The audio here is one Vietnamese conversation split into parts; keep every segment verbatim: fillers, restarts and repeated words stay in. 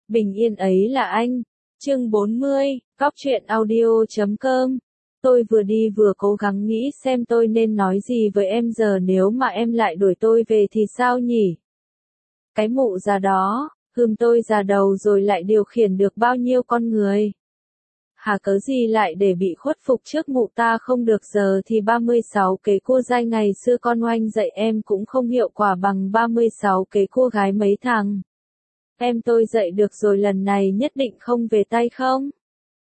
Bình yên ấy là anh. Chương bốn mươi, Góc truyện audio chấm com. Tôi vừa đi vừa cố gắng nghĩ xem tôi nên nói gì với em giờ nếu mà em lại đuổi tôi về thì sao nhỉ? Cái mụ già đó, hừm tôi già đầu rồi lại điều khiển được bao nhiêu con người. Hà cớ gì lại để bị khuất phục trước mụ ta không được giờ thì ba mươi sáu kế cua dai ngày xưa con oanh dạy em cũng không hiệu quả bằng ba mươi sáu kế cua gái mấy thằng. Em tôi dạy được rồi lần này nhất định không về tay không?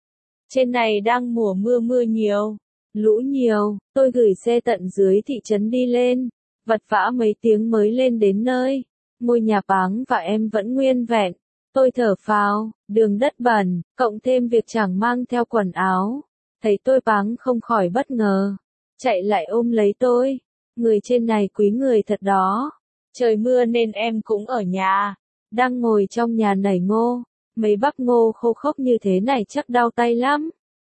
Trên này đang mùa mưa mưa nhiều, lũ nhiều, tôi gửi xe tận dưới thị trấn đi lên, vật vã mấy tiếng mới lên đến nơi. Ngôi nhà Páng và em vẫn nguyên vẹn. Tôi thở phào, đường đất bẩn, cộng thêm việc chẳng mang theo quần áo. Thấy tôi Páng không khỏi bất ngờ. Chạy lại ôm lấy tôi. Người trên này quý người thật đó. Trời mưa nên em cũng ở nhà. Đang ngồi trong nhà nảy ngô. Mấy bắp ngô khô khốc như thế này chắc đau tay lắm.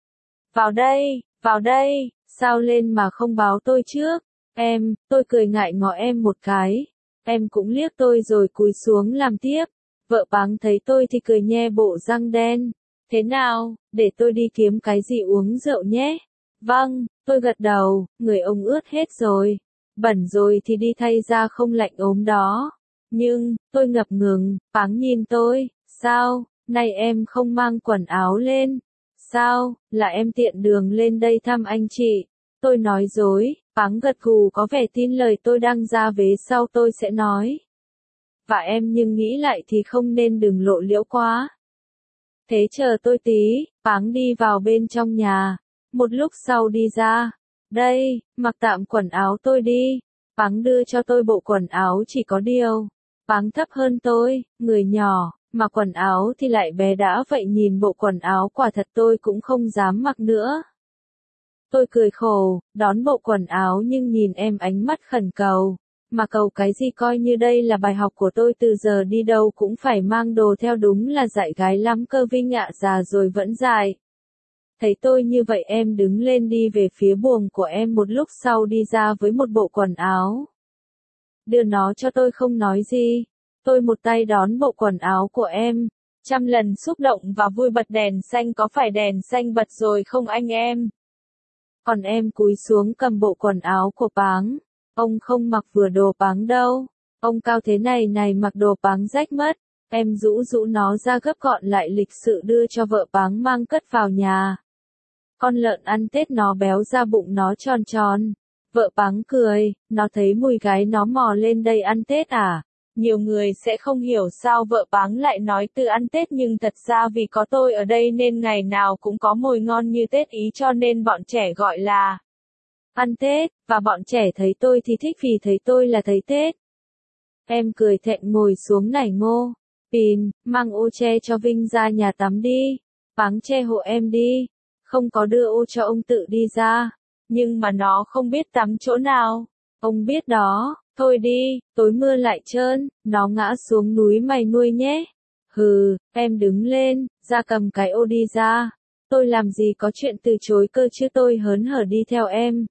Vào đây, vào đây, sao lên mà không báo tôi trước? Em, tôi cười ngại ngó em một cái. Em cũng liếc tôi rồi cúi xuống làm tiếp. Vợ Páng thấy tôi thì cười nhe bộ răng đen. Thế nào, để tôi đi kiếm cái gì uống rượu nhé? Vâng, tôi gật đầu, người ông ướt hết rồi. Bẩn rồi thì đi thay ra không lạnh ốm đó. Nhưng, tôi ngập ngừng, Páng nhìn tôi, sao, nay em không mang quần áo lên? Sao, là em tiện đường lên đây thăm anh chị? Tôi nói dối, Páng gật gù có vẻ tin lời tôi đang ra vế sau tôi sẽ nói. Và em nhưng nghĩ lại thì không nên đừng lộ liễu quá. Thế chờ tôi tí, Páng đi vào bên trong nhà. Một lúc sau đi ra. Đây, mặc tạm quần áo tôi đi. Páng đưa cho tôi bộ quần áo chỉ có điều. Páng thấp hơn tôi, người nhỏ, mà quần áo thì lại bé đã vậy nhìn bộ quần áo quả thật tôi cũng không dám mặc nữa. Tôi cười khổ, đón bộ quần áo nhưng nhìn em ánh mắt khẩn cầu. Mà cầu cái gì coi như đây là bài học của tôi từ giờ đi đâu cũng phải mang đồ theo đúng là dạy gái lắm cơ Vinh ạ già rồi vẫn dài. Thấy tôi như vậy em đứng lên đi về phía buồng của em một lúc sau đi ra với một bộ quần áo. Đưa nó cho tôi không nói gì. Tôi một tay đón bộ quần áo của em. Trăm lần xúc động và vui bật đèn xanh có phải đèn xanh bật rồi không anh em? Còn em cúi xuống cầm bộ quần áo của Páng. Ông không mặc vừa đồ Páng đâu. Ông cao thế này này mặc đồ Páng rách mất. Em rũ rũ nó ra gấp gọn lại lịch sự đưa cho vợ Páng mang cất vào nhà. Con lợn ăn Tết nó béo ra bụng nó tròn tròn. Vợ Páng cười, nó thấy mùi gái nó mò lên đây ăn Tết à? Nhiều người sẽ không hiểu sao vợ Páng lại nói từ ăn Tết nhưng thật ra vì có tôi ở đây nên ngày nào cũng có mồi ngon như Tết ý cho nên bọn trẻ gọi là ăn Tết, và bọn trẻ thấy tôi thì thích vì thấy tôi là thấy Tết. Em cười thẹn ngồi xuống nảy ngô. Pìn, mang ô che cho Vinh ra nhà tắm đi. Páng che hộ em đi. Không có đưa ô cho ông tự đi ra. Nhưng mà nó không biết tắm chỗ nào. Ông biết đó. Thôi đi, tối mưa lại trơn, nó ngã xuống núi mày nuôi nhé. Hừ, em đứng lên, ra cầm cái ô đi ra. Tôi làm gì có chuyện từ chối cơ chứ tôi hớn hở đi theo em.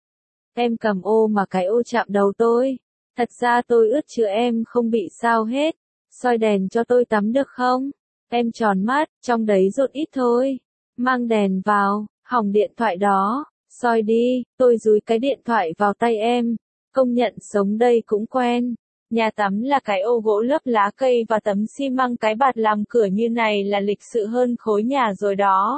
Em cầm ô mà cái ô chạm đầu tôi. Thật ra tôi ướt chứ em không bị sao hết. Soi đèn cho tôi tắm được không? Em tròn mắt, trong đấy rột ít thôi. Mang đèn vào, hỏng điện thoại đó. Soi đi, tôi dúi cái điện thoại vào tay em. Công nhận sống đây cũng quen. Nhà tắm là cái ô gỗ lấp lá cây và tấm xi măng cái bạt làm cửa như này là lịch sự hơn khối nhà rồi đó.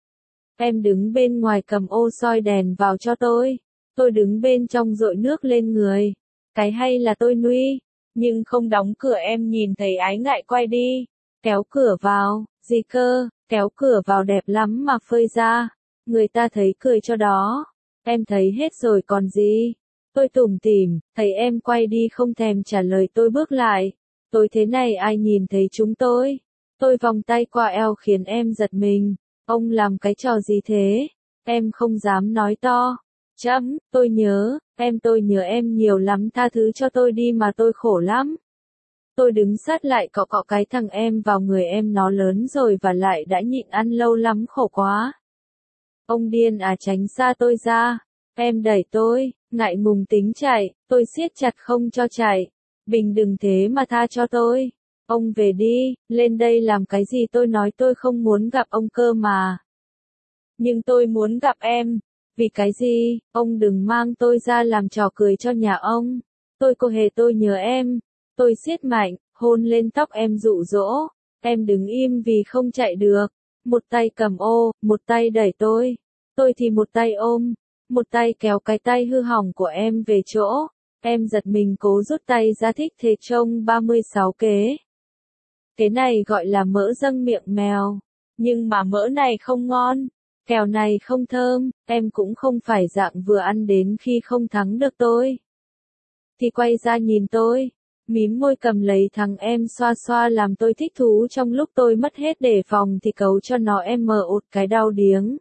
Em đứng bên ngoài cầm ô soi đèn vào cho tôi. Tôi đứng bên trong dội nước lên người. Cái hay là tôi nuy. Nhưng không đóng cửa em nhìn thấy ái ngại quay đi. Kéo cửa vào, gì cơ, kéo cửa vào đẹp lắm mà phơi ra. Người ta thấy cười cho đó. Em thấy hết rồi còn gì. Tôi tủm tỉm, thấy em quay đi không thèm trả lời tôi bước lại. Tôi thế này ai nhìn thấy chúng tôi. Tôi vòng tay qua eo khiến em giật mình. Ông làm cái trò gì thế? Em không dám nói to. Chấm, tôi nhớ, em tôi nhớ em nhiều lắm tha thứ cho tôi đi mà tôi khổ lắm. Tôi đứng sát lại cọ cọ cái thằng em vào người em nó lớn rồi và lại đã nhịn ăn lâu lắm khổ quá. Ông điên à tránh xa tôi ra. Em đẩy tôi, ngại ngùng tính chạy, tôi siết chặt không cho chạy. Bình đừng thế mà tha cho tôi. Ông về đi, lên đây làm cái gì tôi nói tôi không muốn gặp ông cơ mà. Nhưng tôi muốn gặp em. Vì cái gì, ông đừng mang tôi ra làm trò cười cho nhà ông. Tôi cô hề tôi nhớ em. Tôi siết mạnh, hôn lên tóc em dụ dỗ. Em đứng im vì không chạy được. Một tay cầm ô, một tay đẩy tôi. Tôi thì một tay ôm, một tay kéo cái tay hư hỏng của em về chỗ. Em giật mình cố rút tay ra thích thế trông ba mươi sáu kế. Cái này gọi là mỡ dâng miệng mèo. Nhưng mà mỡ này không ngon. Kẹo này không thơm, em cũng không phải dạng vừa ăn đến khi không thắng được tôi. Thì quay ra nhìn tôi, mím môi cầm lấy thằng em xoa xoa làm tôi thích thú trong lúc tôi mất hết đề phòng thì cấu cho nó em mờ ột cái đau điếng.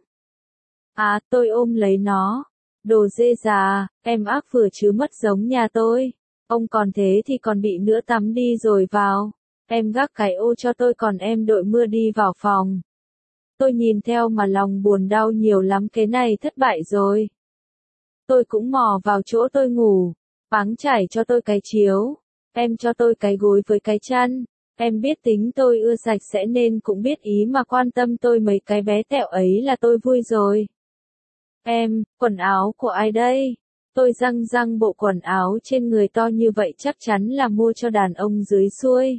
À, tôi ôm lấy nó. Đồ dê già, em ác vừa chứ mất giống nhà tôi. Ông còn thế thì còn bị nữa tắm đi rồi vào. Em gác cái ô cho tôi còn em đội mưa đi vào phòng. Tôi nhìn theo mà lòng buồn đau nhiều lắm cái này thất bại rồi. Tôi cũng mò vào chỗ tôi ngủ. Páng trải cho tôi cái chiếu. Em cho tôi cái gối với cái chăn. Em biết tính tôi ưa sạch sẽ nên cũng biết ý mà quan tâm tôi mấy cái bé tẹo ấy là tôi vui rồi. Em, quần áo của ai đây? Tôi răng răng bộ quần áo trên người to như vậy chắc chắn là mua cho đàn ông dưới xuôi.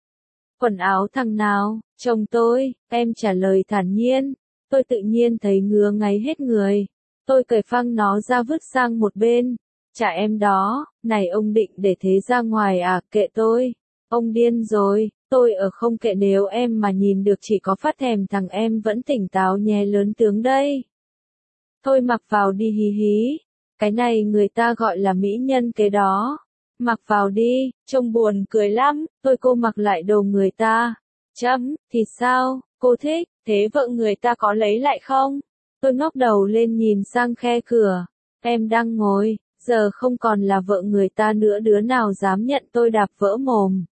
Quần áo thằng nào? Chồng tôi, em trả lời thản nhiên. Tôi tự nhiên thấy ngứa ngáy hết người. Tôi cởi phăng nó ra vứt sang một bên. Trả em đó, này ông định để thế ra ngoài à, kệ tôi. Ông điên rồi, tôi ở không kệ nếu em mà nhìn được chỉ có phát thèm thằng em vẫn tỉnh táo nhé lớn tướng đây. Thôi mặc vào đi hí hí. Cái này người ta gọi là mỹ nhân kế đó. Mặc vào đi, trông buồn cười lắm, tôi cô mặc lại đồ người ta. Chấm, thì sao, cô thích, thế vợ người ta có lấy lại không? Tôi ngóc đầu lên nhìn sang khe cửa. Em đang ngồi, giờ không còn là vợ người ta nữa đứa nào dám nhận tôi đạp vỡ mồm.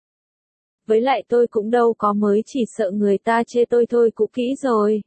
Với lại tôi cũng đâu có mới chỉ sợ người ta chê tôi thôi cũ kỹ rồi.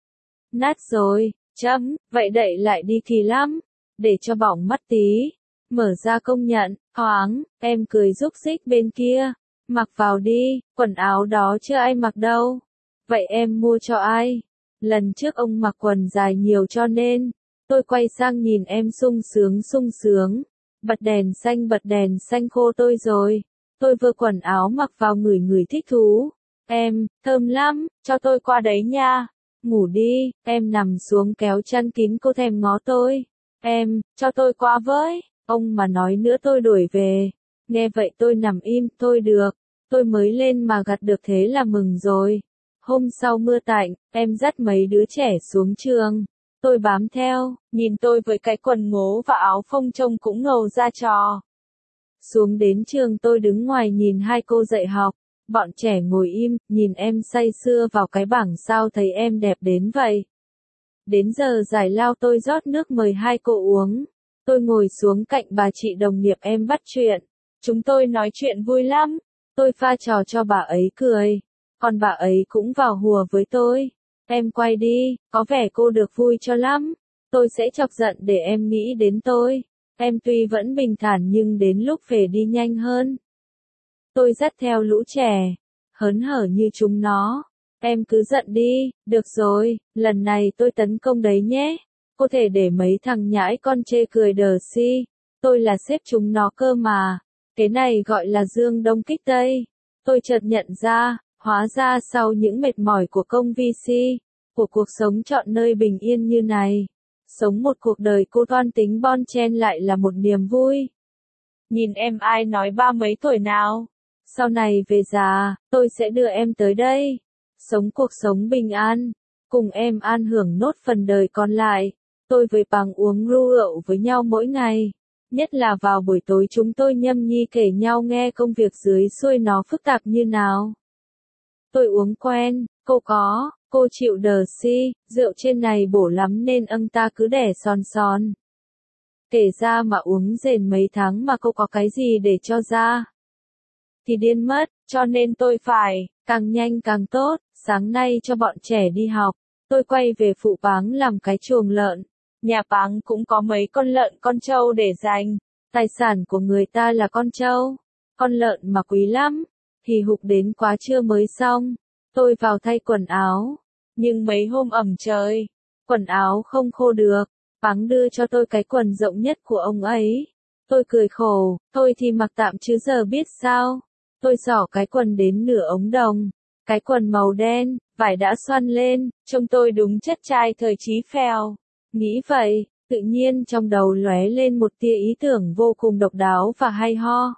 Nát rồi, chấm, vậy đậy lại đi thì lắm, để cho bỏng mắt tí. Mở ra công nhận, thoáng, em cười rúc rích bên kia. Mặc vào đi, quần áo đó chưa ai mặc đâu. Vậy em mua cho ai? Lần trước ông mặc quần dài nhiều cho nên. Tôi quay sang nhìn em sung sướng sung sướng. Bật đèn xanh bật đèn xanh khô tôi rồi. Tôi vừa quần áo mặc vào ngửi ngửi thích thú. Em, thơm lắm, cho tôi qua đấy nha. Ngủ đi, em nằm xuống kéo chăn kín cô thèm ngó tôi. Em, cho tôi qua với. Ông mà nói nữa tôi đuổi về. Nghe vậy tôi nằm im, thôi được. Tôi mới lên mà gặt được thế là mừng rồi. Hôm sau mưa tạnh, em dắt mấy đứa trẻ xuống trường. Tôi bám theo, nhìn tôi với cái quần ngố và áo phông trông cũng ngầu ra trò. Xuống đến trường tôi đứng ngoài nhìn hai cô dạy học. Bọn trẻ ngồi im, nhìn em say sưa vào cái bảng sao thấy em đẹp đến vậy. Đến giờ giải lao tôi rót nước mời hai cô uống. Tôi ngồi xuống cạnh bà chị đồng nghiệp em bắt chuyện. Chúng tôi nói chuyện vui lắm. Tôi pha trò cho bà ấy cười. Còn bà ấy cũng vào hùa với tôi. Em quay đi, có vẻ cô được vui cho lắm. Tôi sẽ chọc giận để em nghĩ đến tôi. Em tuy vẫn bình thản nhưng đến lúc về đi nhanh hơn. Tôi dắt theo lũ trẻ. Hớn hở như chúng nó. Em cứ giận đi, được rồi, lần này tôi tấn công đấy nhé. Có thể để mấy thằng nhãi con chê cười đờ si. Tôi là sếp chúng nó cơ mà. Cái này gọi là dương đông kích tây. Tôi chợt nhận ra, hóa ra sau những mệt mỏi của công vê xê, của cuộc sống chọn nơi bình yên như này, sống một cuộc đời cô toan tính bon chen lại là một niềm vui. Nhìn em ai nói ba mấy tuổi nào? Sau này về già, tôi sẽ đưa em tới đây. Sống cuộc sống bình an. Cùng em an hưởng nốt phần đời còn lại. Tôi với Bằng uống rượu với nhau mỗi ngày. Nhất là vào buổi tối chúng tôi nhâm nhi kể nhau nghe công việc dưới xuôi nó phức tạp như nào. Tôi uống quen, cô có, cô chịu đờ si, rượu trên này bổ lắm nên âng ta cứ đẻ son son. Kể ra mà uống rền mấy tháng mà cô có cái gì để cho ra. Thì điên mất, cho nên tôi phải, càng nhanh càng tốt, sáng nay cho bọn trẻ đi học, tôi quay về phụ Páng làm cái chuồng lợn. Nhà Páng cũng có mấy con lợn con trâu để dành, tài sản của người ta là con trâu, con lợn mà quý lắm. hì hục đến quá trưa mới xong. Tôi vào thay quần áo. Nhưng mấy hôm ẩm trời, quần áo không khô được. Páng đưa cho tôi cái quần rộng nhất của ông ấy. Tôi cười khổ, tôi thì mặc tạm chứ giờ biết sao. Tôi xỏ cái quần đến nửa ống đồng. Cái quần màu đen, vải đã xoăn lên, trông tôi đúng chất trai thời Chí Phèo. Nghĩ vậy, tự nhiên trong đầu lóe lên một tia ý tưởng vô cùng độc đáo và hay ho.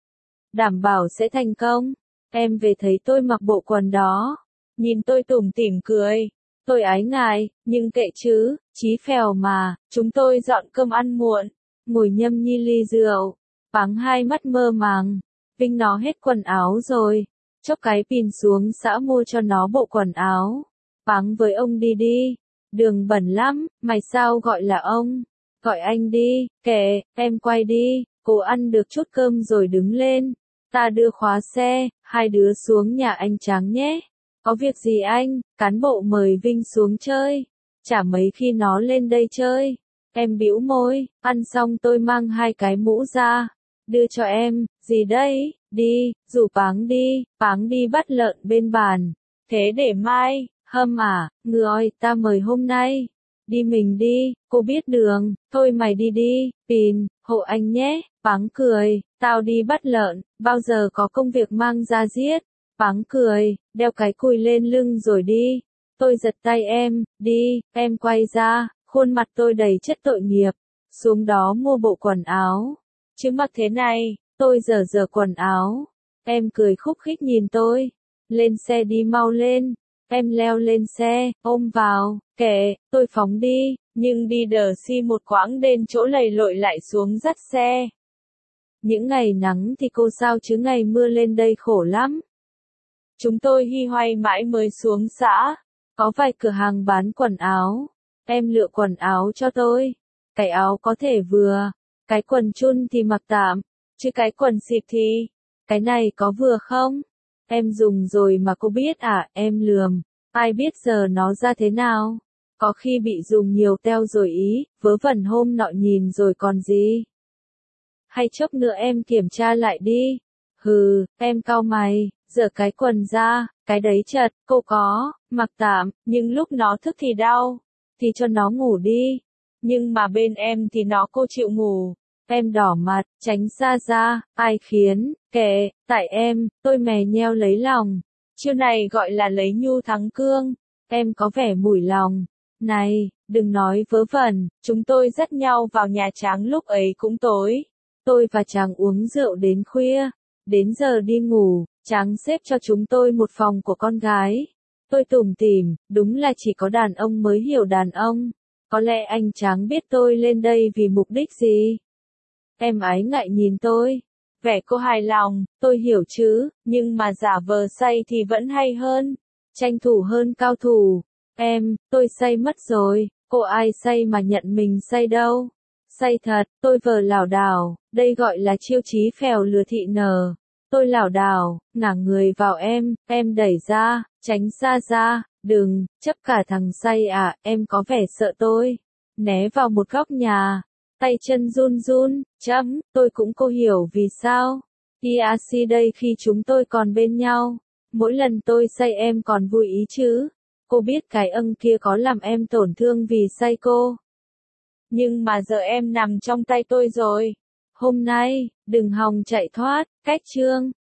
Đảm bảo sẽ thành công. Em về thấy tôi mặc bộ quần đó. Nhìn tôi tủm tỉm cười. Tôi ái ngại, nhưng kệ chứ, Chí Phèo mà, chúng tôi dọn cơm ăn muộn. Ngồi nhâm nhi ly rượu. Páng hai mắt mơ màng. Vinh nó hết quần áo rồi. Chốc cái pin xuống xã mua cho nó bộ quần áo. Páng với ông đi đi. Đường bẩn lắm, mày sao gọi là ông? Gọi anh đi, kệ, em quay đi, cô ăn được chút cơm rồi đứng lên. Ta đưa khóa xe, hai đứa xuống nhà anh Tráng nhé. Có việc gì anh, cán bộ mời Vinh xuống chơi. Chả mấy khi nó lên đây chơi. Em bĩu môi, ăn xong tôi mang hai cái mũ ra. Đưa cho em, gì đây, đi, rủ Páng đi, Páng đi bắt lợn bên bàn. Thế để mai, hâm à, người ta mời hôm nay. Đi mình đi, cô biết đường, thôi mày đi đi, Pin, hộ anh nhé. Páng cười, tao đi bắt lợn, bao giờ có công việc mang ra giết. Páng cười, đeo cái cùi lên lưng rồi đi. Tôi giật tay em, đi, em quay ra, khuôn mặt tôi đầy chất tội nghiệp. Xuống đó mua bộ quần áo. Chứ mặc thế này, tôi dở dở quần áo. Em cười khúc khích nhìn tôi. Lên xe đi mau lên. Em leo lên xe, ôm vào, kệ, tôi phóng đi, nhưng đi đờ xi một quãng đến chỗ lầy lội lại xuống dắt xe. Những ngày nắng thì cô sao chứ ngày mưa lên đây khổ lắm. Chúng tôi hi hoay mãi mới xuống xã. Có vài cửa hàng bán quần áo. Em lựa quần áo cho tôi. Cái áo có thể vừa. Cái quần chun thì mặc tạm. Chứ cái quần xịt thì. Cái này có vừa không? Em dùng rồi mà cô biết à, em lườm. Ai biết giờ nó ra thế nào? Có khi bị dùng nhiều teo rồi ý, vớ vẩn hôm nọ nhìn rồi còn gì. Hay chốc nữa em kiểm tra lại đi. Hừ, em cau mày, giở cái quần ra, cái đấy chật, cô có, mặc tạm, nhưng lúc nó thức thì đau, thì cho nó ngủ đi. Nhưng mà bên em thì nó cô chịu ngủ. Em đỏ mặt, tránh xa ra, ai khiến, kệ, tại em, tôi mè nheo lấy lòng. Chiêu này gọi là lấy nhu thắng cương. Em có vẻ mủi lòng. Này, đừng nói vớ vẩn, chúng tôi dắt nhau vào nhà Tráng lúc ấy cũng tối. Tôi và Tráng uống rượu đến khuya. Đến giờ đi ngủ, Tráng xếp cho chúng tôi một phòng của con gái. Tôi tủm tỉm, đúng là chỉ có đàn ông mới hiểu đàn ông. Có lẽ anh Tráng biết tôi lên đây vì mục đích gì. Em ái ngại nhìn tôi. Vẻ cô hài lòng, tôi hiểu chứ, nhưng mà giả vờ say thì vẫn hay hơn. Tranh thủ hơn cao thủ. Em, tôi say mất rồi, cô ai say mà nhận mình say đâu. Say thật, tôi vờ lảo đảo, đây gọi là chiêu Chí Phèo lừa thị nở. Tôi lảo đảo, ngả người vào em, em đẩy ra, tránh xa ra, đừng, chấp cả thằng say à, em có vẻ sợ tôi. Né vào một góc nhà. Tay chân run run, chấm, tôi cũng cô hiểu vì sao. i a xê đây khi chúng tôi còn bên nhau. Mỗi lần tôi say em còn vui ý chứ. Cô biết cái âng kia có làm em tổn thương vì say cô. Nhưng mà giờ em nằm trong tay tôi rồi. Hôm nay, đừng hòng chạy thoát, cách chương.